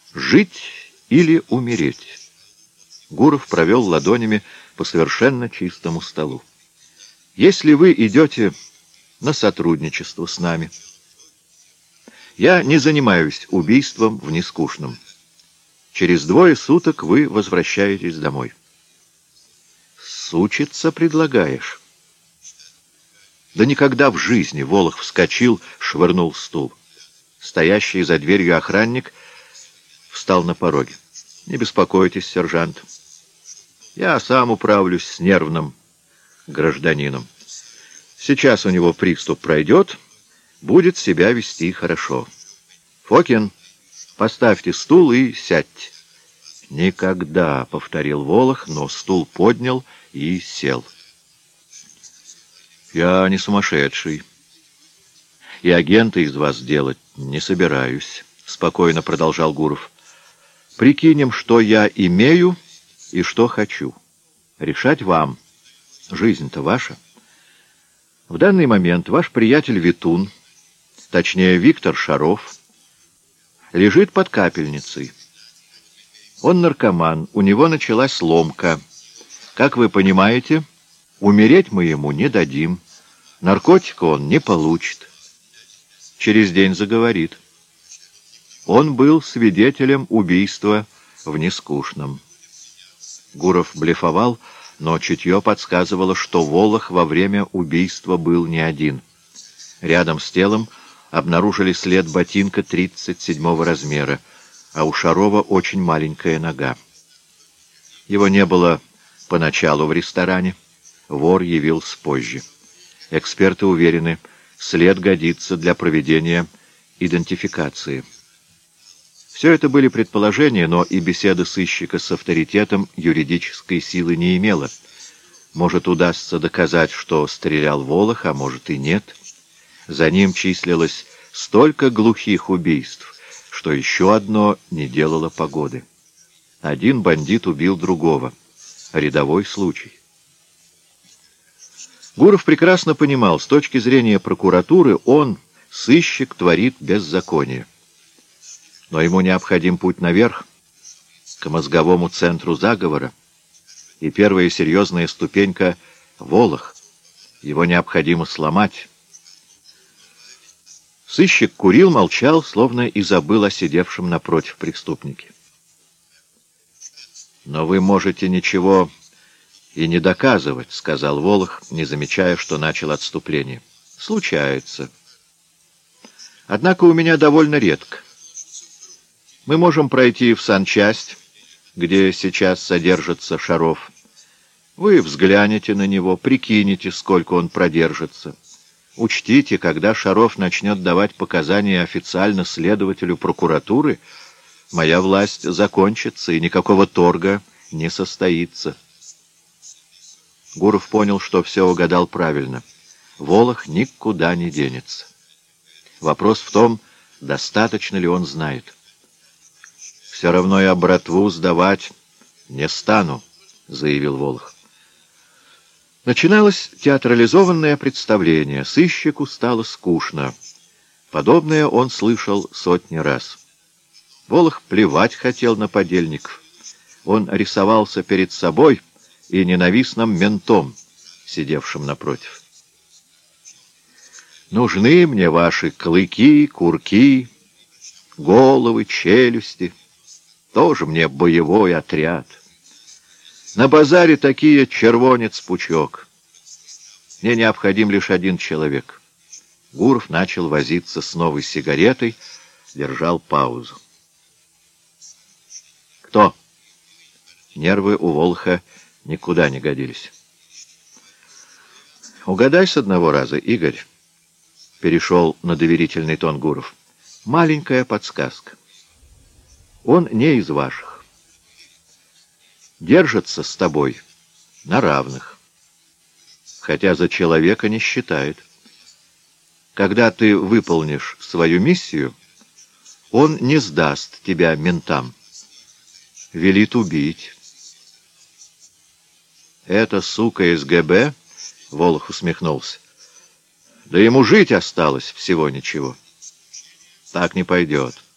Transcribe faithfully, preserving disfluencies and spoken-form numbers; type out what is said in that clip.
Жить или умереть? Гуров провел ладонями по совершенно чистому столу. Если вы идете на сотрудничество с нами, я не занимаюсь убийством в нескучном. Через двое суток вы возвращаетесь домой. Сучиться предлагаешь? Да никогда в жизни. Волох вскочил, швырнул стул. Стоящий за дверью охранник встал на пороге. Не беспокойтесь, сержант. Я сам управлюсь с нервным гражданином. Сейчас у него приступ пройдет, будет себя вести хорошо. Фокин, поставьте стул и сядьте. Никогда, — повторил Волох, но стул поднял и сел. Я не сумасшедший. И агента из вас делать не собираюсь, — спокойно продолжал Гуров. Прикинем, что я имею и что хочу. Решать вам. Жизнь-то ваша. В данный момент ваш приятель Витун, точнее Виктор Шаров, лежит под капельницей. Он наркоман, у него началась ломка. Как вы понимаете, умереть мы ему не дадим. Наркотика он не получит. Через день заговорит. Он был свидетелем убийства в Нескучном. Гуров блефовал, но чутье подсказывало, что Волох во время убийства был не один. Рядом с телом обнаружили след ботинка тридцать седьмого размера, а у Шарова очень маленькая нога. Его не было поначалу в ресторане, вор явился позже. Эксперты уверены, след годится для проведения идентификации. Все это были предположения, но и беседа сыщика с авторитетом юридической силы не имела. Может, удастся доказать, что стрелял Волох, а может и нет. За ним числилось столько глухих убийств, что еще одно не делало погоды. Один бандит убил другого. Рядовой случай. Гуров прекрасно понимал, с точки зрения прокуратуры он, сыщик, творит беззаконие. Но ему необходим путь наверх, к мозговому центру заговора, и первая серьезная ступенька — Волох. Его необходимо сломать. Сыщик курил, молчал, словно и забыл о сидевшем напротив преступнике. «Но вы можете ничего и не доказывать», — сказал Волох, не замечая, что начал отступление. «Случается. Однако у меня довольно редко. Мы можем пройти в санчасть, где сейчас содержится Шаров. Вы взглянете на него, прикинете, сколько он продержится. Учтите, когда Шаров начнет давать показания официально следователю прокуратуры, моя власть закончится, и никакого торга не состоится». Гуров понял, что все угадал правильно. Волох никуда не денется. Вопрос в том, достаточно ли он знает. «Все равно я братву сдавать не стану», — заявил Волох. Начиналось театрализованное представление. Сыщику стало скучно. Подобное он слышал сотни раз. Волох плевать хотел на подельников. Он рисовался перед собой и ненавистным ментом, сидевшим напротив. «Нужны мне ваши клыки, курки, головы, челюсти. Тоже мне боевой отряд. На базаре такие червонец пучок. Мне необходим лишь один человек». Гуров начал возиться с новой сигаретой, держал паузу. «Кто?» Нервы у Волха никуда не годились. «Угадай с одного раза, Игорь», — перешел на доверительный тон Гуров. «Маленькая подсказка. Он не из ваших. Держится с тобой на равных, хотя за человека не считает. Когда ты выполнишь свою миссию, он не сдаст тебя ментам, велит убить». «Это сука из ГБ?» — Волох усмехнулся. «Да ему жить осталось всего ничего». «Так не пойдет.